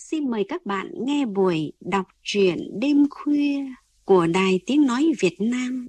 xin mời các bạn nghe buổi đọc truyện đêm khuya của Đài Tiếng Nói Việt Nam.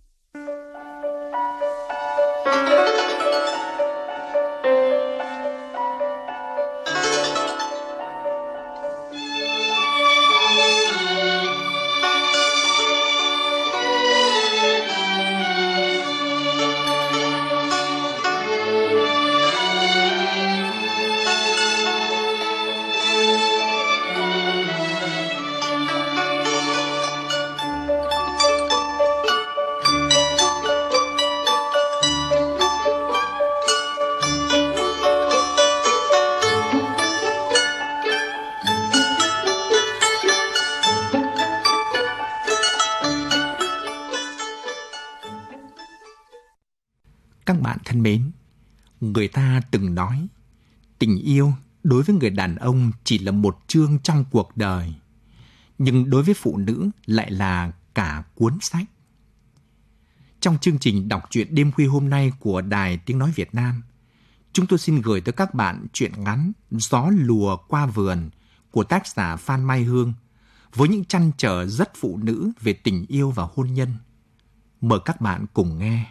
Các bạn thân mến, người ta từng nói tình yêu đối với người đàn ông chỉ là một chương trong cuộc đời, nhưng đối với phụ nữ lại là cả cuốn sách. Trong chương trình đọc truyện đêm khuya hôm nay của Đài Tiếng Nói Việt Nam, chúng tôi xin gửi tới các bạn truyện ngắn Gió lùa qua vườn của tác giả Phan Mai Hương với những trăn trở rất phụ nữ về tình yêu và hôn nhân. Mời các bạn cùng nghe.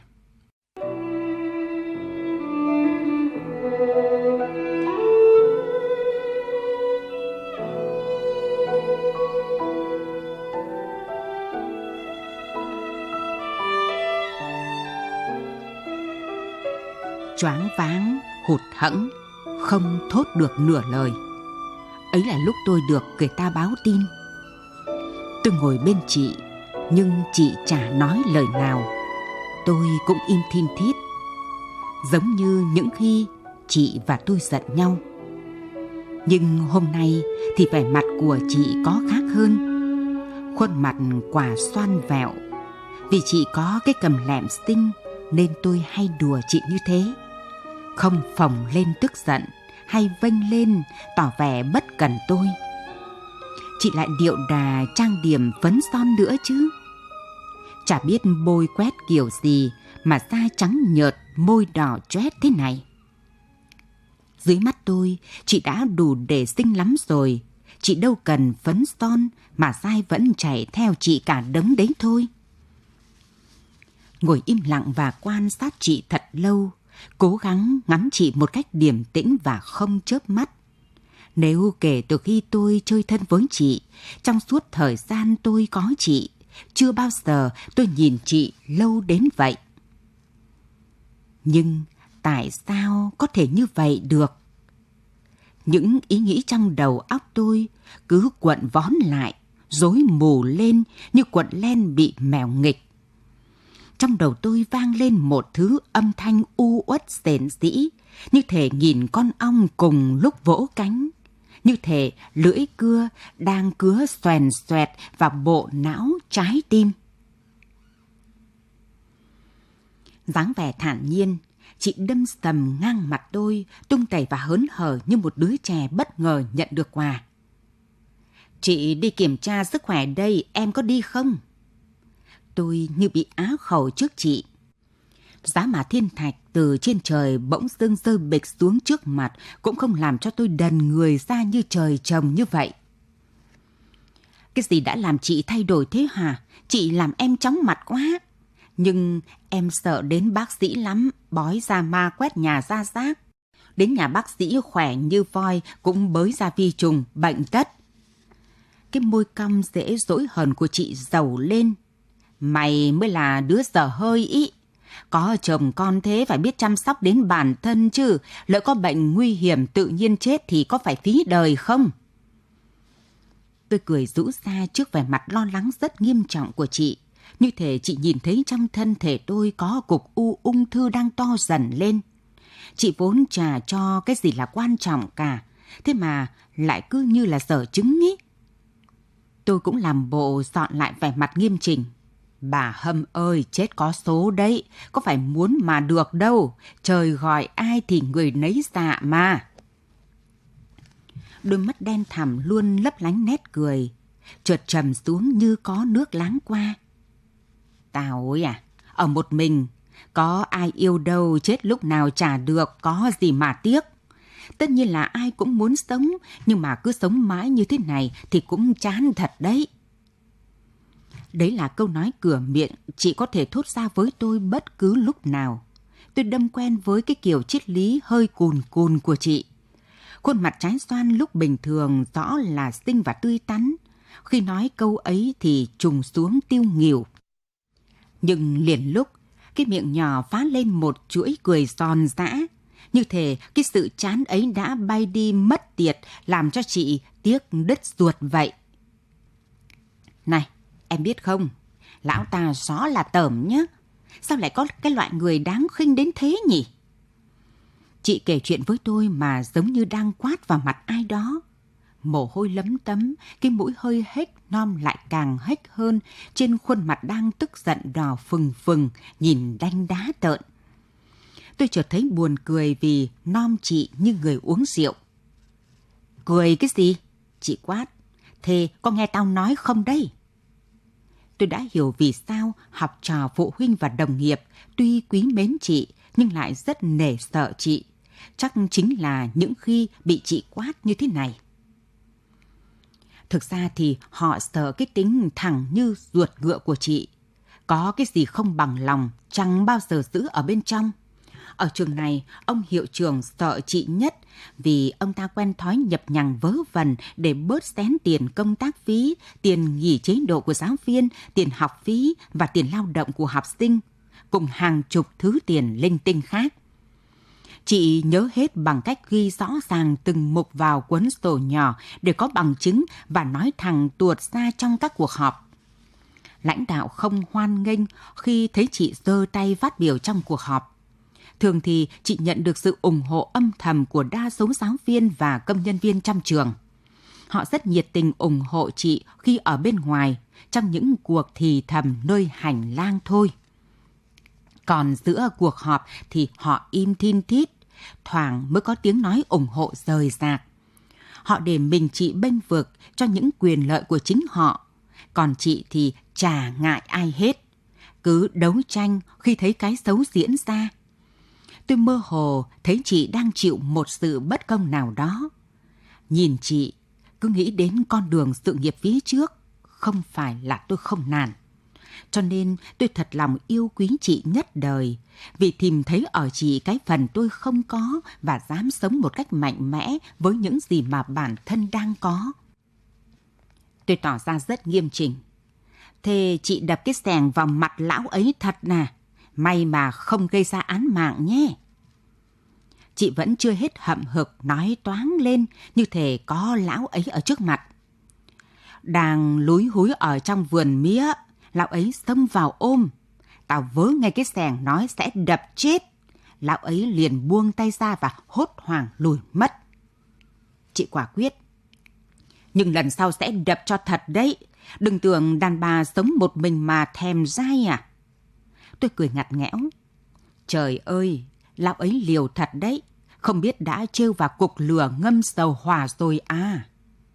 Choáng váng, hụt hẫng, không thốt được nửa lời. Ấy là lúc tôi được người ta báo tin. Tôi ngồi bên chị, nhưng chị chả nói lời nào. Tôi cũng im thin thít, giống như những khi chị và tôi giận nhau. Nhưng hôm nay thì vẻ mặt của chị có khác hơn. Khuôn mặt quả xoan vẹo. Vì chị có cái cằm lẹm xinh nên tôi hay đùa chị như thế. Không phồng lên tức giận hay vênh lên tỏ vẻ bất cần tôi. Chị lại điệu đà trang điểm phấn son nữa chứ. Chả biết bôi quét kiểu gì mà da trắng nhợt, môi đỏ choét thế này. Dưới mắt tôi, chị đã đủ để xinh lắm rồi. Chị đâu cần phấn son mà dai vẫn chảy theo chị cả đấng đấy thôi. Ngồi im lặng và quan sát chị thật lâu, cố gắng ngắm chị một cách điềm tĩnh và không chớp mắt. Nếu kể từ khi tôi chơi thân với chị, trong suốt thời gian tôi có chị, chưa bao giờ tôi nhìn chị lâu đến vậy. Nhưng tại sao có thể như vậy được? Những ý nghĩ trong đầu óc tôi cứ quận vón lại, rối mù lên như cuộn len bị mèo nghịch. Trong đầu tôi vang lên một thứ âm thanh u uất rền rĩ, như thể nghìn con ong cùng lúc vỗ cánh, như thể lưỡi cưa đang cứa xoèn xoẹt vào bộ não trái tim. Dáng vẻ thản nhiên, chị đâm sầm ngang mặt tôi, tung tẩy và hớn hở như một đứa trẻ bất ngờ nhận được quà. Chị đi kiểm tra sức khỏe đây, em có đi không? Tôi như bị á khẩu trước chị. Giá mà thiên thạch từ trên trời bỗng dưng rơi bịch xuống trước mặt cũng không làm cho tôi đần người ra như trời trồng như vậy. Cái gì đã làm chị thay đổi thế hả? Chị làm em chóng mặt quá. Nhưng em sợ đến bác sĩ lắm, bói ra ma quét nhà ra rác. Đến nhà bác sĩ khỏe như voi cũng bới ra vi trùng, bệnh tất. Cái môi cong dễ dỗi hờn của chị dầu lên. Mày mới là đứa dở hơi ý. Có chồng con thế phải biết chăm sóc đến bản thân chứ. Lỡ có bệnh nguy hiểm tự nhiên chết thì có phải phí đời không? Tôi cười rũ ra trước vẻ mặt lo lắng rất nghiêm trọng của chị. Như thể chị nhìn thấy trong thân thể tôi có cục u ung thư đang to dần lên. Chị vốn chả cho cái gì là quan trọng cả. Thế mà lại cứ như là dở chứng ý. Tôi cũng làm bộ dọn lại vẻ mặt nghiêm chỉnh. Bà Hâm ơi, chết có số đấy, có phải muốn mà được đâu, trời gọi ai thì người nấy dạ mà. Đôi mắt đen thẳm luôn lấp lánh nét cười, chợt trầm xuống như có nước láng qua. Tao ấy à, ở một mình, có ai yêu đâu chết lúc nào chả được, có gì mà tiếc. Tất nhiên là ai cũng muốn sống, nhưng mà cứ sống mãi như thế này thì cũng chán thật đấy. Đấy là câu nói cửa miệng chị có thể thốt ra với tôi bất cứ lúc nào. Tôi đâm quen với cái kiểu triết lý hơi cùn cùn của chị. Khuôn mặt trái xoan lúc bình thường rõ là xinh và tươi tắn. Khi nói câu ấy thì trùng xuống tiêu nghỉu. Nhưng liền lúc, cái miệng nhỏ phá lên một chuỗi cười giòn giã. Như thể cái sự chán ấy đã bay đi mất tiệt, làm cho chị tiếc đứt ruột vậy. Này, em biết không, lão ta rõ là tởm nhá. Sao lại có cái loại người đáng khinh đến thế nhỉ? Chị kể chuyện với tôi mà giống như đang quát vào mặt ai đó. Mồ hôi lấm tấm, cái mũi hơi hếch, Nom lại càng hếch hơn, trên khuôn mặt đang tức giận đỏ phừng phừng, nhìn đanh đá tợn. Tôi chợt thấy buồn cười vì Nom chị như người uống rượu. Cười cái gì? Chị quát. Thế có nghe tao nói không đây? Tôi đã hiểu vì sao học trò phụ huynh và đồng nghiệp tuy quý mến chị nhưng lại rất nể sợ chị. Chắc chính là những khi bị chị quát như thế này. Thực ra thì họ sợ cái tính thẳng như ruột ngựa của chị. Có cái gì không bằng lòng chẳng bao giờ giữ ở bên trong. Ở trường này, ông hiệu trưởng sợ chị nhất vì ông ta quen thói nhập nhằng vớ vẩn để bớt xén tiền công tác phí, tiền nghỉ chế độ của giáo viên, tiền học phí và tiền lao động của học sinh, cùng hàng chục thứ tiền linh tinh khác. Chị nhớ hết bằng cách ghi rõ ràng từng mục vào cuốn sổ nhỏ để có bằng chứng và nói thẳng tuột ra trong các cuộc họp. Lãnh đạo không hoan nghênh khi thấy chị giơ tay phát biểu trong cuộc họp. Thường thì chị nhận được sự ủng hộ âm thầm của đa số giáo viên và công nhân viên trong trường. Họ rất nhiệt tình ủng hộ chị khi ở bên ngoài, trong những cuộc thì thầm nơi hành lang thôi. Còn giữa cuộc họp thì họ im thin thít, thoảng mới có tiếng nói ủng hộ rời rạc. Họ để mình chị bênh vực cho những quyền lợi của chính họ, còn chị thì chả ngại ai hết, cứ đấu tranh khi thấy cái xấu diễn ra. Tôi mơ hồ thấy chị đang chịu một sự bất công nào đó. Nhìn chị, cứ nghĩ đến con đường sự nghiệp phía trước, không phải là tôi không nản. Cho nên tôi thật lòng yêu quý chị nhất đời, vì tìm thấy ở chị cái phần tôi không có và dám sống một cách mạnh mẽ với những gì mà bản thân đang có. Tôi tỏ ra rất nghiêm chỉnh. Thế chị đập cái xẻng vào mặt lão ấy thật nà, may mà không gây ra án mạng nhé. Chị vẫn chưa hết hậm hực nói toáng lên như thể có lão ấy ở trước mặt. Đang lúi húi ở trong vườn mía, lão ấy xông vào ôm. Tao vớ ngay cái xẻng nói sẽ đập chết. Lão ấy liền buông tay ra và hốt hoảng lùi mất. Chị quả quyết. Nhưng lần sau sẽ đập cho thật đấy. Đừng tưởng đàn bà sống một mình mà thèm dai à. Tôi cười ngặt nghẽo. Trời ơi, lão ấy liều thật đấy. Không biết đã trêu vào cục lửa ngâm dầu hỏa rồi à.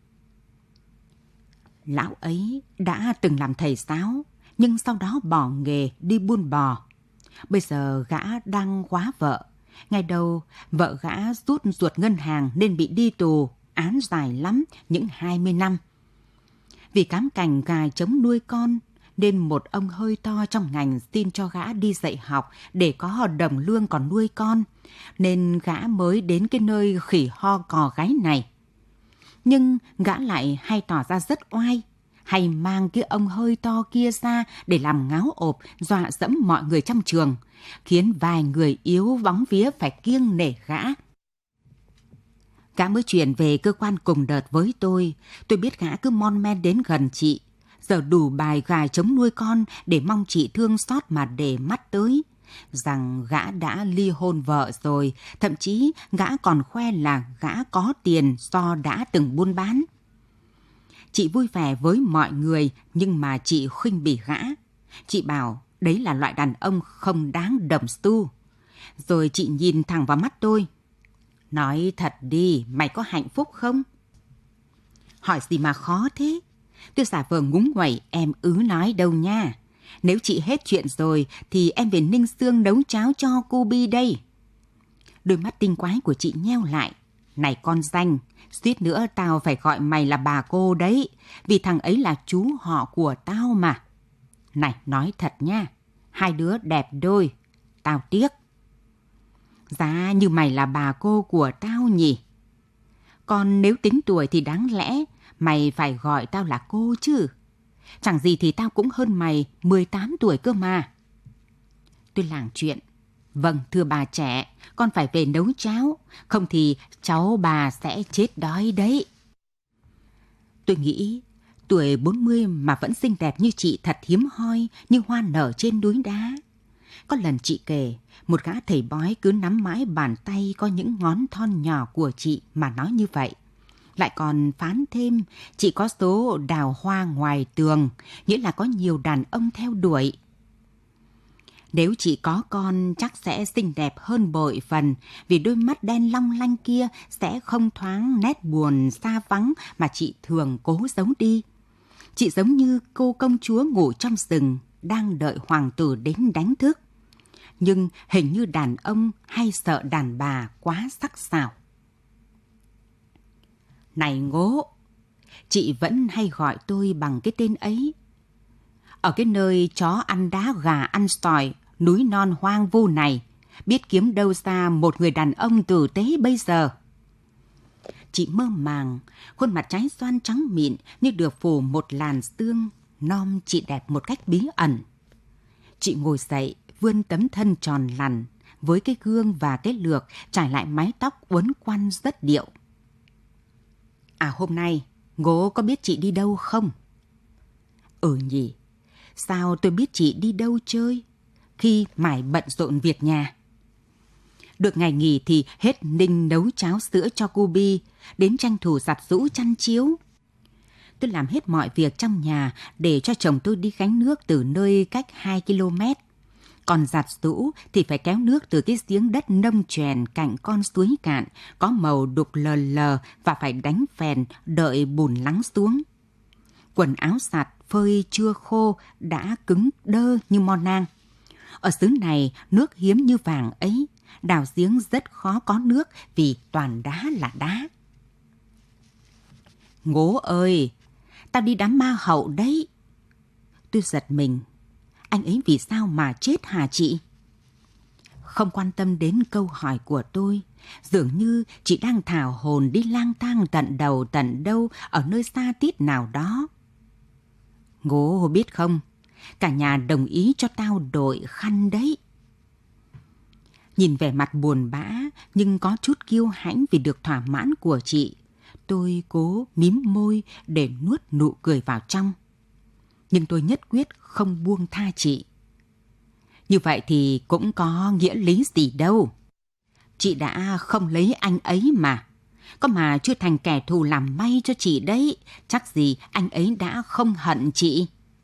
Lão ấy đã từng làm thầy giáo, nhưng sau đó bỏ nghề đi buôn bò. Bây giờ gã đang góa vợ. Ngày đầu, vợ gã rút ruột ngân hàng nên bị đi tù, án dài lắm, những 20 năm. Vì cám cành gà trống nuôi con, nên một ông hơi to trong ngành xin cho gã đi dạy học để có đồng lương còn nuôi con, nên gã mới đến cái nơi khỉ ho cò gáy này. Nhưng gã lại hay tỏ ra rất oai, hay mang cái ông hơi to kia ra để làm ngáo ộp, dọa dẫm mọi người trong trường, khiến vài người yếu bóng vía phải kiêng nể gã. Gã mới chuyển về cơ quan cùng đợt với tôi biết gã cứ mon men đến gần chị, giờ đủ bài gà trống nuôi con để mong chị thương xót mà để mắt tới, rằng gã đã ly hôn vợ rồi, thậm chí gã còn khoe là gã có tiền do đã từng buôn bán. Chị vui vẻ với mọi người nhưng mà chị khinh bỉ gã. Chị bảo đấy là loại đàn ông không đáng đồng xu. Rồi chị nhìn thẳng vào mắt tôi. Nói thật đi, mày có hạnh phúc không? Hỏi gì mà khó thế? Tôi giả vờ ngúng nguẩy, em nói đâu nha. Nếu chị hết chuyện rồi thì em về Ninh Xương nấu cháo cho cô Bi đây. Đôi mắt tinh quái của chị nheo lại. Này con danh, suýt nữa tao phải gọi mày là bà cô đấy, vì thằng ấy là chú họ của tao mà. Này, nói thật nha, hai đứa đẹp đôi, tao tiếc. Giá như mày là bà cô của tao nhỉ? Còn nếu tính tuổi thì đáng lẽ mày phải gọi tao là cô chứ. Chẳng gì thì tao cũng hơn mày 18 tuổi cơ mà. Tôi lảng chuyện. Vâng, thưa bà trẻ, con phải về nấu cháo, không thì cháu bà sẽ chết đói đấy. Tôi nghĩ tuổi 40 mà vẫn xinh đẹp như chị thật hiếm hoi, như hoa nở trên núi đá. Có lần chị kể, một gã thầy bói cứ nắm mãi bàn tay có những ngón thon nhỏ của chị mà nói như vậy. Lại còn phán thêm, chị có số đào hoa ngoài tường, nghĩa là có nhiều đàn ông theo đuổi. Nếu chị có con chắc sẽ xinh đẹp hơn bội phần, vì đôi mắt đen long lanh kia sẽ không thoáng nét buồn xa vắng mà chị thường cố giấu đi. Chị giống như cô công chúa ngủ trong rừng, đang đợi hoàng tử đến đánh thức. Nhưng hình như đàn ông hay sợ đàn bà quá sắc sảo. Này Ngố, chị vẫn hay gọi tôi bằng cái tên ấy. Ở cái nơi chó ăn đá gà ăn sỏi, núi non hoang vu này, biết kiếm đâu ra một người đàn ông tử tế bây giờ. Chị mơ màng, khuôn mặt trái xoan trắng mịn như được phủ một làn sương, nom chị đẹp một cách bí ẩn. Chị ngồi dậy, vươn tấm thân tròn lằn, với cái gương và cái lược trải lại mái tóc uốn quăn rất điệu. À, hôm nay, Ngố có biết chị đi đâu không? Ừ nhỉ, sao tôi biết chị đi đâu chơi khi mải bận rộn việc nhà. Được ngày nghỉ thì hết ninh nấu cháo sữa cho cô Bi, đến tranh thủ giặt giũ chăn chiếu. Tôi làm hết mọi việc trong nhà để cho chồng tôi đi gánh nước từ nơi cách 2 km. Còn giặt giũ thì phải kéo nước từ cái giếng đất nông chèn cạnh con suối cạn, có màu đục lờ lờ và phải đánh phèn đợi bùn lắng xuống. Quần áo giặt phơi chưa khô đã cứng đơ như mo nang. Ở xứ này nước hiếm như vàng ấy, đào giếng rất khó có nước vì toàn đá là đá. Ngố ơi, tao đi đám ma hậu đấy. Tôi giật mình. Anh ấy vì sao mà chết hả chị? Không quan tâm đến câu hỏi của tôi, dường như chị đang thảo hồn đi lang thang tận đầu tận đâu ở nơi xa tít nào đó. Ngố biết không, cả nhà đồng ý cho tao đội khăn đấy. Nhìn vẻ mặt buồn bã nhưng có chút kiêu hãnh vì được thỏa mãn của chị, tôi cố mím môi để nuốt nụ cười vào trong. Nhưng tôi nhất quyết không buông tha chị. Như vậy thì cũng có nghĩa lý gì đâu. Chị đã không lấy anh ấy mà. Có mà chưa thành kẻ thù làm may cho chị đấy. Chắc gì anh ấy đã không hận chị.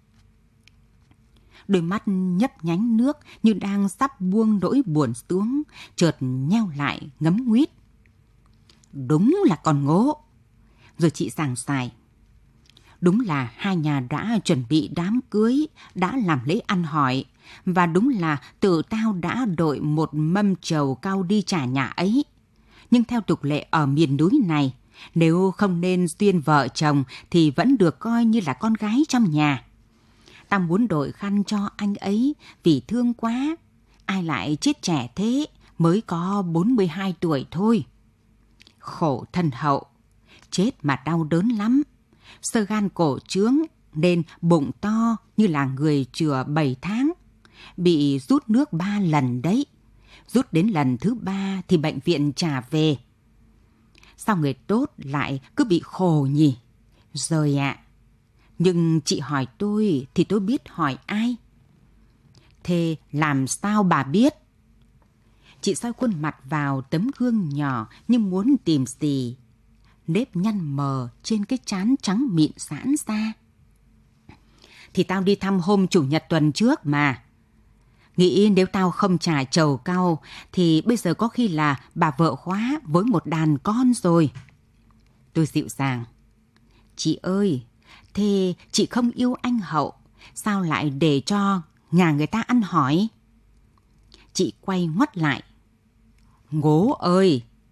Đôi mắt nhấp nhánh nước như đang sắp buông nỗi buồn xuống, chợt nheo lại ngấm nguýt. Đúng là con Ngố. Rồi chị giảng giải. Đúng là hai nhà đã chuẩn bị đám cưới, đã làm lễ ăn hỏi, và đúng là tự tao đã đội một mâm trầu cau đi trả nhà ấy. Nhưng theo tục lệ ở miền núi này, nếu không nên duyên vợ chồng thì vẫn được coi như là con gái trong nhà. Tao muốn đội khăn cho anh ấy vì thương quá. Ai lại chết trẻ thế, mới có 42 tuổi thôi. Khổ thân hậu, chết mà đau đớn lắm. Xơ gan cổ trướng nên bụng to như là người chừa 7 tháng. Bị rút nước 3 lần đấy. Rút đến lần thứ 3 thì bệnh viện trả về. Sao người tốt lại cứ bị khổ nhỉ? Rồi ạ. Nhưng chị hỏi tôi thì tôi biết hỏi ai? Thế làm sao bà biết? Chị soi khuôn mặt vào tấm gương nhỏ như muốn tìm gì. Nếp nhăn mờ trên cái trán trắng mịn giãn ra. Thì tao đi thăm hôm chủ nhật tuần trước mà. Nghĩ nếu tao không trả trầu cau thì bây giờ có khi là bà vợ khóa với một đàn con rồi. Tôi dịu dàng. Chị ơi, thế chị không yêu anh Hậu, sao lại để cho nhà người ta ăn hỏi? Chị quay ngoắt lại. Ngố ơi,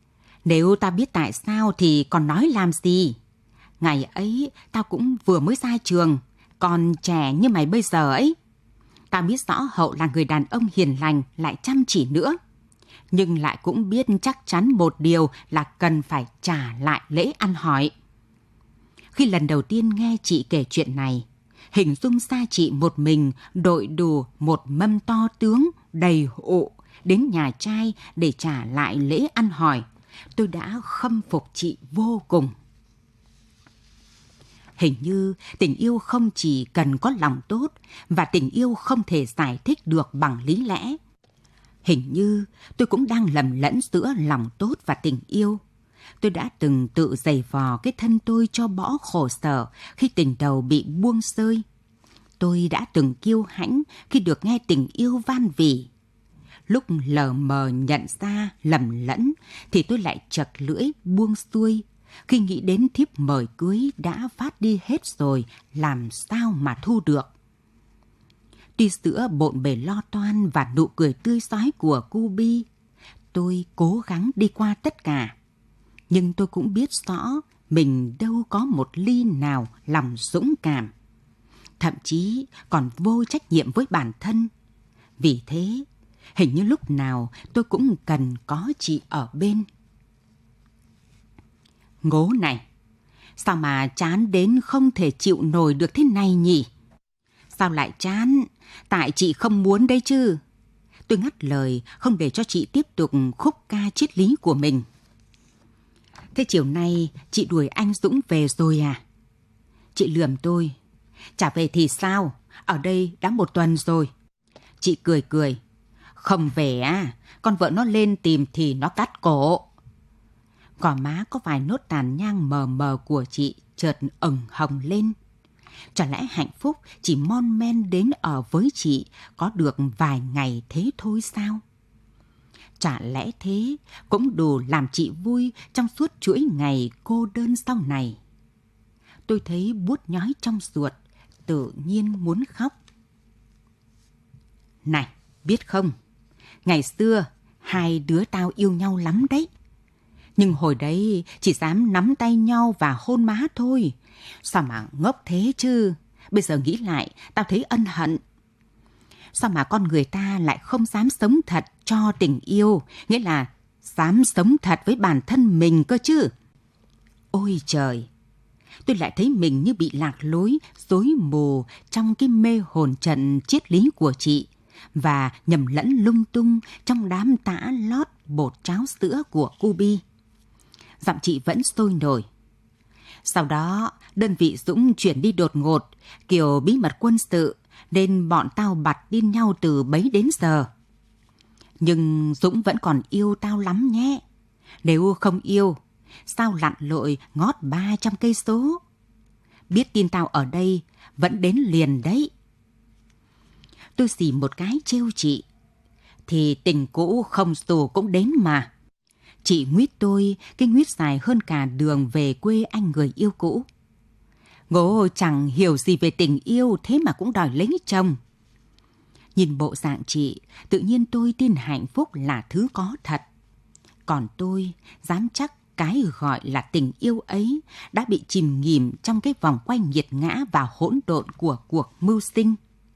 Nếu tao biết tại sao thì còn nói làm gì? Ngày ấy tao cũng vừa mới ra trường, còn trẻ như mày bây giờ ấy. Tao biết rõ Hậu là người đàn ông hiền lành lại chăm chỉ nữa. Nhưng lại cũng biết chắc chắn một điều là cần phải trả lại lễ ăn hỏi. Khi lần đầu tiên nghe chị kể chuyện này, hình dung ra chị một mình đội đủ một mâm to tướng đầy ụ đến nhà trai để trả lại lễ ăn hỏi, tôi đã khâm phục chị vô cùng. Hình như tình yêu không chỉ cần có lòng tốt, và tình yêu không thể giải thích được bằng lý lẽ. Hình như tôi cũng đang lầm lẫn giữa lòng tốt và tình yêu. Tôi đã từng tự giày vò cái thân tôi cho bỏ khổ sở khi tình đầu bị buông xơi. Tôi đã từng kiêu hãnh khi được nghe tình yêu van vỉ. Lúc lờ mờ nhận ra lầm lẫn thì tôi lại chật lưỡi buông xuôi. Khi nghĩ đến thiếp mời cưới đã phát đi hết rồi, làm sao mà thu được. Tuy giữa bộn bề lo toan và nụ cười tươi rói của cu Bi, tôi cố gắng đi qua tất cả. Nhưng tôi cũng biết rõ mình đâu có một ly nào lòng dũng cảm. Thậm chí còn vô trách nhiệm với bản thân. Vì thế, hình như lúc nào tôi cũng cần có chị ở bên. Ngố này, sao mà chán đến không thể chịu nổi được thế này nhỉ? Sao lại chán? Tại chị không muốn đấy chứ. Tôi ngắt lời không để cho chị tiếp tục khúc ca triết lý của mình. Thế chiều nay chị đuổi anh Dũng về rồi à? Chị lườm tôi. Chả về thì sao? Ở đây đã 1 tuần rồi. Chị cười cười. Không về à? Con vợ nó lên tìm thì nó cắt cổ. Gò má có vài nốt tàn nhang mờ mờ của chị chợt ửng hồng lên. Chả lẽ hạnh phúc chỉ mon men đến ở với chị có được vài ngày thế thôi sao? Chả lẽ thế cũng đủ làm chị vui trong suốt chuỗi ngày cô đơn sau này? Tôi thấy buốt nhói trong ruột, tự nhiên muốn khóc. Này, biết không, ngày xưa hai đứa tao yêu nhau lắm đấy. Nhưng hồi đấy chỉ dám nắm tay nhau và hôn má thôi. Sao mà ngốc thế chứ? Bây giờ nghĩ lại, tao thấy ân hận. Sao mà con người ta lại không dám sống thật cho tình yêu, nghĩa là dám sống thật với bản thân mình cơ chứ? Ôi trời! Tôi lại thấy mình như bị lạc lối, rối mù trong cái mê hồn trận triết lý của chị và nhầm lẫn lung tung trong đám tã lót bột cháo sữa của cu Bi. Giọng chị vẫn sôi nổi. Sau đó, đơn vị Dũng chuyển đi đột ngột, kiểu bí mật quân sự, nên bọn tao bặt điên nhau từ bấy đến giờ. Nhưng Dũng vẫn còn yêu tao lắm nhé. Nếu không yêu, sao lặn lội ngót 300 cây số? Biết tin tao ở đây, vẫn đến liền đấy. Tôi xì một cái trêu chị. Thì tình cũ không dù cũng đến mà. Chị nguyết tôi cái nguyết dài hơn cả đường về quê anh người yêu cũ. Ngố chẳng hiểu gì về tình yêu thế mà cũng đòi lấy chồng. Nhìn bộ dạng chị, tự nhiên tôi tin hạnh phúc là thứ có thật. Còn tôi dám chắc cái gọi là tình yêu ấy đã bị chìm nghỉm trong cái vòng quay nghiệt ngã và hỗn độn của cuộc mưu sinh.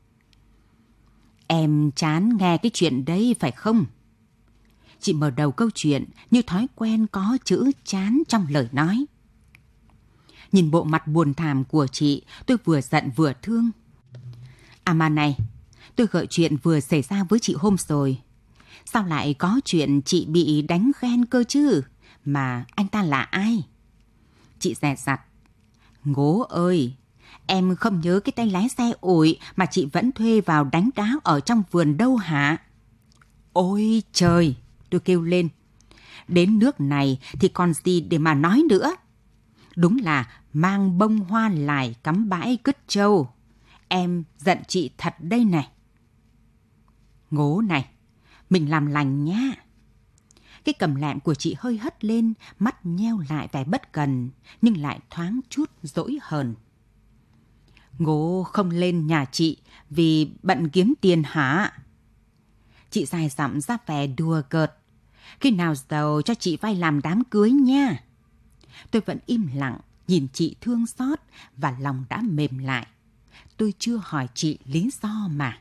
Em chán nghe cái chuyện đấy phải không? Chị mở đầu câu chuyện như thói quen có chữ chán trong lời nói. Nhìn bộ mặt buồn thảm của chị, tôi vừa giận vừa thương. À mà này, tôi gợi chuyện vừa xảy ra với chị hôm rồi. Sao lại có chuyện chị bị đánh ghen cơ chứ? Mà anh ta là ai? Chị dè dặt. Ngố ơi, em không nhớ cái tay lái xe ủi mà chị vẫn thuê vào đánh đá ở trong vườn đâu hả? Ôi trời, tôi kêu lên. Đến nước này thì còn gì để mà nói nữa. Đúng là mang bông hoa lại cắm bãi cứt trâu. Em giận chị thật đây này. Ngố này, mình làm lành nhá. Cái cầm lẹm của chị hơi hất lên, mắt nheo lại vẻ bất cần, nhưng lại thoáng chút dỗi hờn. Ngố không lên nhà chị vì bận kiếm tiền hả? Chị dài dặm ra vẻ đùa cợt. Khi nào giàu cho chị vay làm đám cưới nha. Tôi vẫn im lặng, nhìn chị thương xót và lòng đã mềm lại. Tôi chưa hỏi chị lý do mà.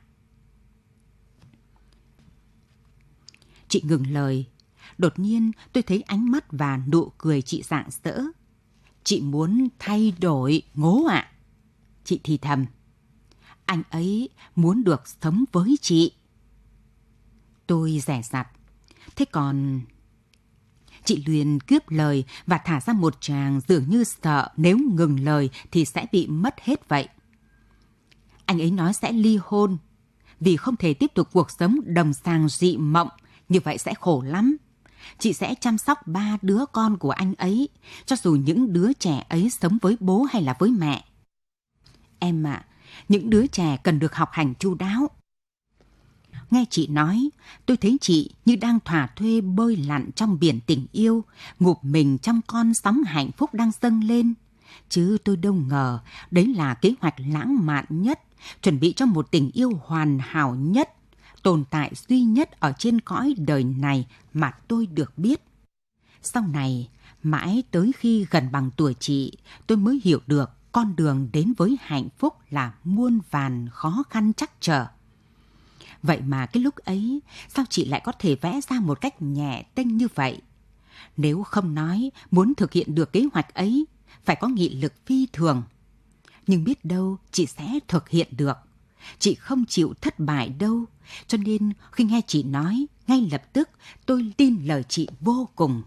Chị ngừng lời. Đột nhiên tôi thấy ánh mắt và nụ cười chị rạng rỡ. Chị muốn thay đổi, Ngố ạ. Chị thì thầm. Anh ấy muốn được sống với chị. Tôi dè dặt. Thế còn... Chị liền cướp lời và thả ra một tràng dường như sợ nếu ngừng lời thì sẽ bị mất hết vậy. Anh ấy nói sẽ ly hôn vì không thể tiếp tục cuộc sống đồng sàng dị mộng, như vậy sẽ khổ lắm. Chị sẽ chăm sóc 3 đứa con của anh ấy, cho dù những đứa trẻ ấy sống với bố hay là với mẹ. Em ạ, những đứa trẻ cần được học hành chu đáo. Nghe chị nói, tôi thấy chị như đang thỏa thuê bơi lặn trong biển tình yêu, ngụp mình trong con sóng hạnh phúc đang dâng lên. Chứ tôi đâu ngờ, đấy là kế hoạch lãng mạn nhất, chuẩn bị cho một tình yêu hoàn hảo nhất, tồn tại duy nhất ở trên cõi đời này mà tôi được biết. Sau này, mãi tới khi gần bằng tuổi chị, tôi mới hiểu được con đường đến với hạnh phúc là muôn vàn khó khăn trắc trở. Vậy mà cái lúc ấy, sao chị lại có thể vẽ ra một cách nhẹ tênh như vậy? Nếu không nói, muốn thực hiện được kế hoạch ấy, phải có nghị lực phi thường. Nhưng biết đâu chị sẽ thực hiện được. Chị không chịu thất bại đâu. Cho nên khi nghe chị nói, ngay lập tức tôi tin lời chị vô cùng.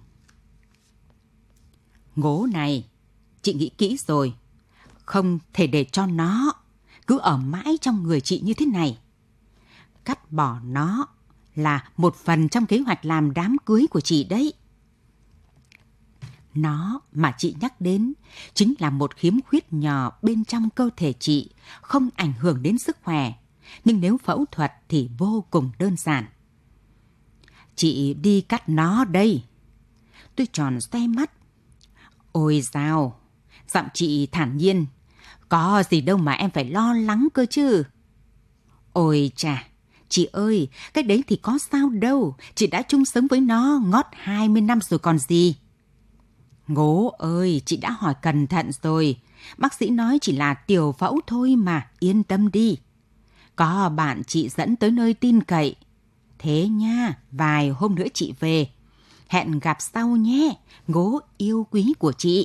Ngố này, chị nghĩ kỹ rồi. Không thể để cho nó cứ ở mãi trong người chị như thế này. Cắt bỏ nó là một phần trong kế hoạch làm đám cưới của chị đấy. Nó mà chị nhắc đến chính là một khiếm khuyết nhỏ bên trong cơ thể chị, không ảnh hưởng đến sức khỏe. Nhưng nếu phẫu thuật thì vô cùng đơn giản. Chị đi cắt nó đây. Tôi tròn xoe mắt. Ôi dào, giọng chị thản nhiên. Có gì đâu mà em phải lo lắng cơ chứ. Ôi chà, chị ơi, cái đấy thì có sao đâu. Chị đã chung sống với nó ngót 20 năm rồi còn gì. Ngố ơi, chị đã hỏi cẩn thận rồi. Bác sĩ nói chỉ là tiểu phẫu thôi mà, yên tâm đi. Có bạn chị dẫn tới nơi tin cậy. Thế nha, vài hôm nữa chị về. Hẹn gặp sau nhé, Ngố yêu quý của chị.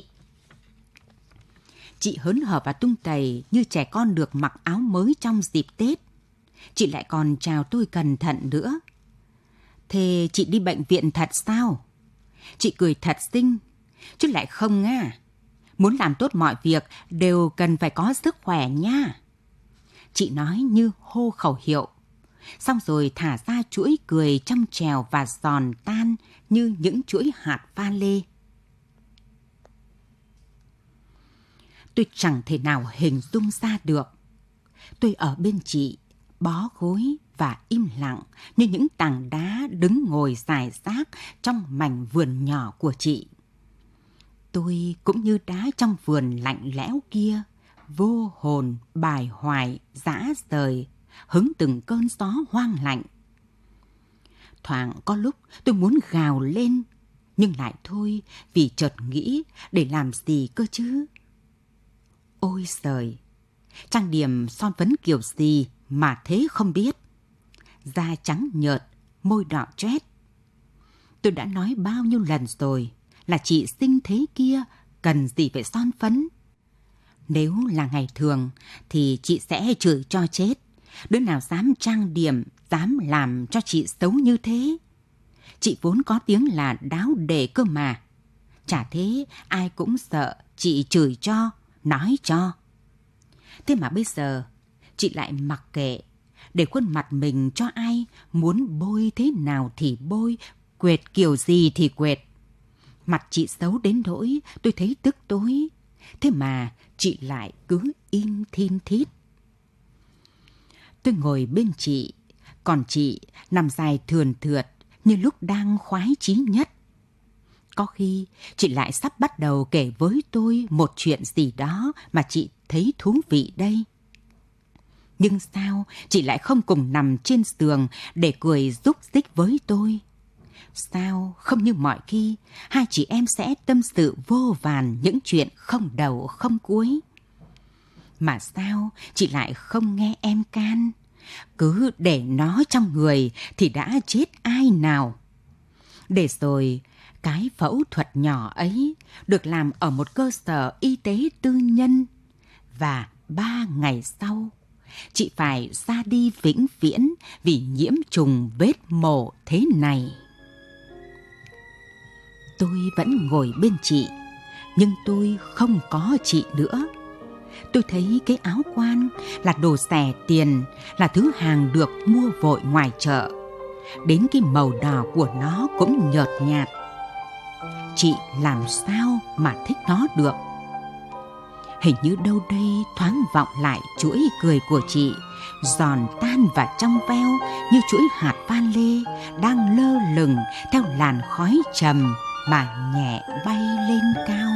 Chị hớn hở và tung tẩy như trẻ con được mặc áo mới trong dịp Tết. Chị lại còn chào tôi cẩn thận nữa. Thế chị đi bệnh viện thật sao? Chị cười thật xinh. Chứ lại không á. Muốn làm tốt mọi việc đều cần phải có sức khỏe nha. Chị nói như hô khẩu hiệu. Xong rồi thả ra chuỗi cười trong trèo và giòn tan như những chuỗi hạt pha lê. Tôi chẳng thể nào hình dung ra được. Tôi ở bên chị, bó gối và im lặng như những tảng đá đứng ngồi rải rác trong mảnh vườn nhỏ của chị. Tôi cũng như đá trong vườn lạnh lẽo kia, vô hồn, bài hoài, dã rời, hứng từng cơn gió hoang lạnh. Thoảng có lúc tôi muốn gào lên, nhưng lại thôi vì chợt nghĩ để làm gì cơ chứ. Ôi giời, trang điểm son phấn kiểu gì mà thế không biết. Da trắng nhợt, môi đỏ chét. Tôi đã nói bao nhiêu lần rồi là chị xinh thế kia cần gì phải son phấn. Nếu là ngày thường thì chị sẽ chửi cho chết. Đứa nào dám trang điểm, dám làm cho chị xấu như thế. Chị vốn có tiếng là đáo để cơ mà. Chả thế ai cũng sợ chị chửi cho, nói cho. Thế mà bây giờ chị lại mặc kệ, để khuôn mặt mình cho ai muốn bôi thế nào thì bôi, quệt kiểu gì thì quệt. Mặt chị xấu đến nỗi tôi thấy tức tối. Thế mà chị lại cứ im thin thít. Tôi ngồi bên chị, còn chị nằm dài thườn thượt như lúc đang khoái chí nhất. Có khi chị lại sắp bắt đầu kể với tôi một chuyện gì đó mà chị thấy thú vị đây. Nhưng sao chị lại không cùng nằm trên giường để cười rúc rích với tôi? Sao không như mọi khi, hai chị em sẽ tâm sự vô vàn những chuyện không đầu không cuối. Mà sao chị lại không nghe em can? Cứ để nó trong người thì đã chết ai nào. Để rồi, cái phẫu thuật nhỏ ấy được làm ở một cơ sở y tế tư nhân. Và 3 ngày sau, chị phải ra đi vĩnh viễn vì nhiễm trùng vết mổ thế này. Tôi vẫn ngồi bên chị, nhưng tôi không có chị nữa. Tôi thấy cái áo quan là đồ xẻ tiền, là thứ hàng được mua vội ngoài chợ. Đến cái màu đỏ của nó cũng nhợt nhạt. Chị làm sao mà thích nó được? Hình như đâu đây thoáng vọng lại chuỗi cười của chị, giòn tan và trong veo như chuỗi hạt pha lê đang lơ lửng theo làn khói trầm mà nhẹ bay lên cao.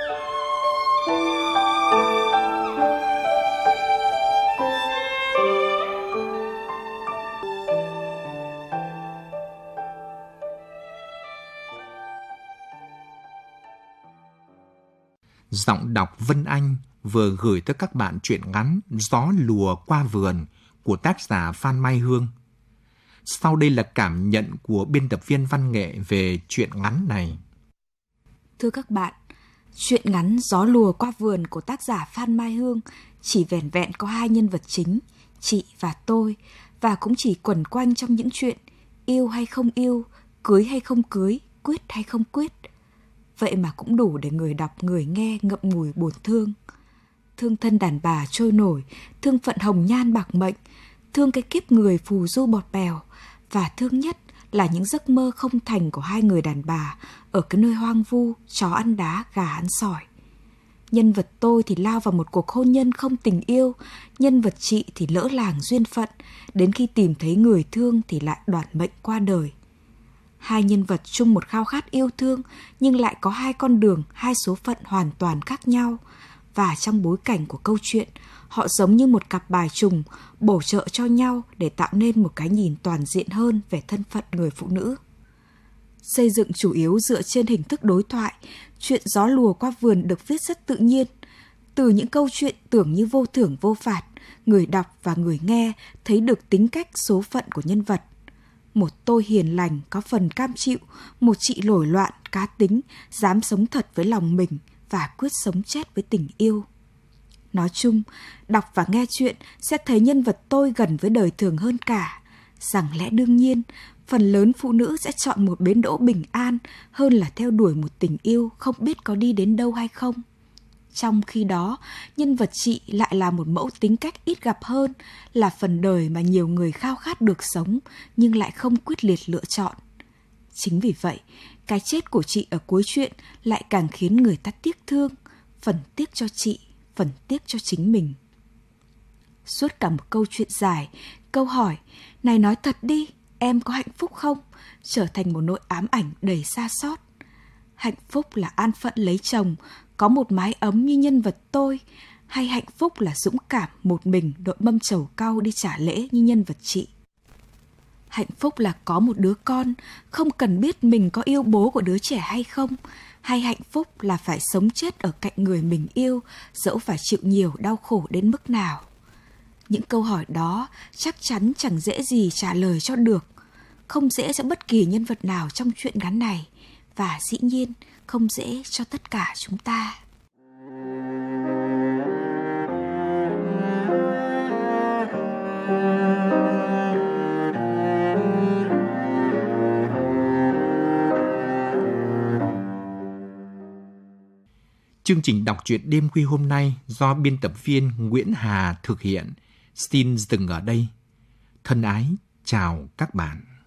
Giọng đọc Vân Anh vừa gửi tới các bạn truyện ngắn Gió lùa qua vườn của tác giả Phan Mai Hương. Sau đây là cảm nhận của biên tập viên văn nghệ về truyện ngắn này. Thưa các bạn, truyện ngắn Gió lùa qua vườn của tác giả Phan Mai Hương chỉ vẻn vẹn có 2 nhân vật chính, chị và tôi, và cũng chỉ quẩn quanh trong những chuyện yêu hay không yêu, cưới hay không cưới, quyết hay không quyết. Vậy mà cũng đủ để người đọc, người nghe ngậm ngùi buồn thương. Thương thân đàn bà trôi nổi, thương phận hồng nhan bạc mệnh, thương cái kiếp người phù du bọt bèo, và thương nhất là những giấc mơ không thành của 2 người đàn bà ở cái nơi hoang vu, chó ăn đá, gà ăn sỏi. Nhân vật tôi thì lao vào một cuộc hôn nhân không tình yêu, nhân vật chị thì lỡ làng duyên phận, đến khi tìm thấy người thương thì lại đoạt mệnh qua đời. 2 nhân vật chung một khao khát yêu thương, nhưng lại có 2 con đường, 2 số phận hoàn toàn khác nhau. Và trong bối cảnh của câu chuyện, họ giống như một cặp bài trùng, bổ trợ cho nhau để tạo nên một cái nhìn toàn diện hơn về thân phận người phụ nữ. Xây dựng chủ yếu dựa trên hình thức đối thoại, chuyện Gió lùa qua vườn được viết rất tự nhiên. Từ những câu chuyện tưởng như vô thưởng vô phạt, người đọc và người nghe thấy được tính cách số phận của nhân vật. Một tôi hiền lành, có phần cam chịu, một chị nổi loạn, cá tính, dám sống thật với lòng mình và quyết sống chết với tình yêu. Nói chung, đọc và nghe chuyện sẽ thấy nhân vật tôi gần với đời thường hơn cả. Rằng lẽ đương nhiên, phần lớn phụ nữ sẽ chọn một bến đỗ bình an hơn là theo đuổi một tình yêu không biết có đi đến đâu hay không. Trong khi đó, nhân vật chị lại là một mẫu tính cách ít gặp hơn, là phần đời mà nhiều người khao khát được sống nhưng lại không quyết liệt lựa chọn. Chính vì vậy, cái chết của chị ở cuối chuyện lại càng khiến người ta tiếc thương, phần tiếc cho chị, phần tiếc cho chính mình. Suốt cả một câu chuyện dài, câu hỏi, này nói thật đi, em có hạnh phúc không? Trở thành một nỗi ám ảnh đầy xa xót. Hạnh phúc là an phận lấy chồng, có một mái ấm như nhân vật tôi, hay hạnh phúc là dũng cảm một mình đội mâm trầu cau đi trả lễ như nhân vật chị? Hạnh phúc là có một đứa con, không cần biết mình có yêu bố của đứa trẻ hay không, hay hạnh phúc là phải sống chết ở cạnh người mình yêu, dẫu phải chịu nhiều đau khổ đến mức nào? Những câu hỏi đó chắc chắn chẳng dễ gì trả lời cho được, không dễ cho bất kỳ nhân vật nào trong truyện ngắn này, và dĩ nhiên không dễ cho tất cả chúng ta. Chương trình đọc truyện đêm khuya hôm nay do biên tập viên Nguyễn Hà thực hiện xin dừng ở đây. Thân ái chào các bạn.